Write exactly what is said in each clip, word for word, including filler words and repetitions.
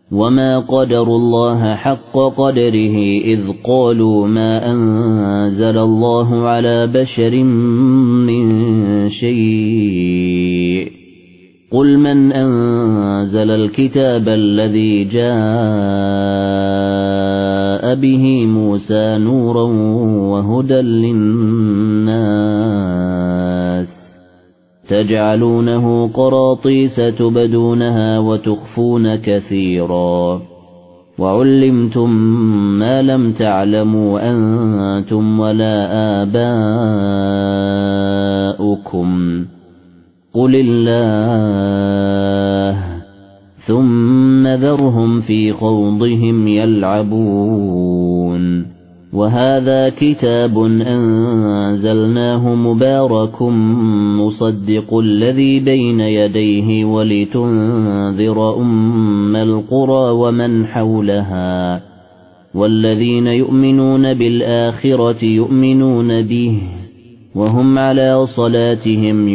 وما قدروا الله حق قدره إذ قالوا ما أنزل الله على بشر من شيء قل من أنزل الكتاب الذي جاء به موسى نورا وهدى للناس تجعلونه قراطيس تبدونها وتخفون كثيرا وعلمتم ما لم تعلموا أنتم ولا آباؤكم قل الله ثم ذرهم في خوضهم يلعبون وهذا كتاب أنزلناه مبارك مصدق الذي بين يديه ولتنذر أم القرى ومن حولها والذين يؤمنون بالآخرة يؤمنون به وهم على صلاتهم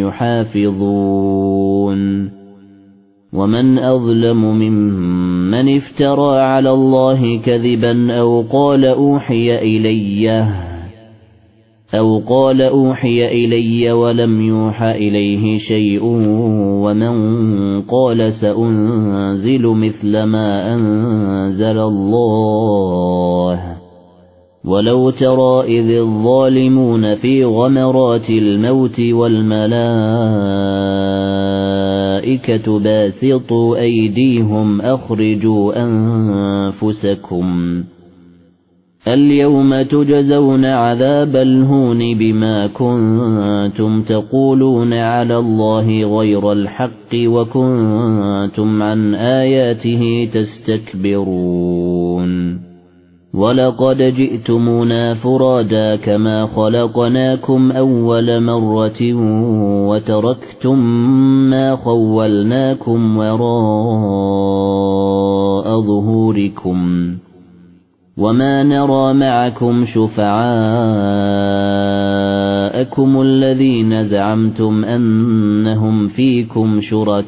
يحافظون ومن أظلم ممن افترى على الله كذبا أو قال أوحي إلي أو قال أوحي إلي ولم يوحى إليه شيء ومن قال سأنزل مثل ما أنزل الله ولو ترى إذ الظالمون في غمرات الموت والملائكة باسطوا أيديهم أخرجوا أنفسكم اليوم تجزون عذاب الهون بما كنتم تقولون على الله غير الحق وكنتم عن آياته تستكبرون ولقد جئتمونا فرادا كما خلقناكم أول مرة وتركتم ما خولناكم وراء ظهوركم وما نرى معكم شفعاءكم الذين زعمتم أنهم فيكم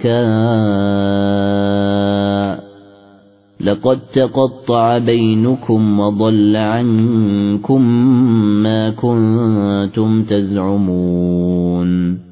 شركاء لقد تقطع بينكم وضل عنكم ما كنتم تزعمون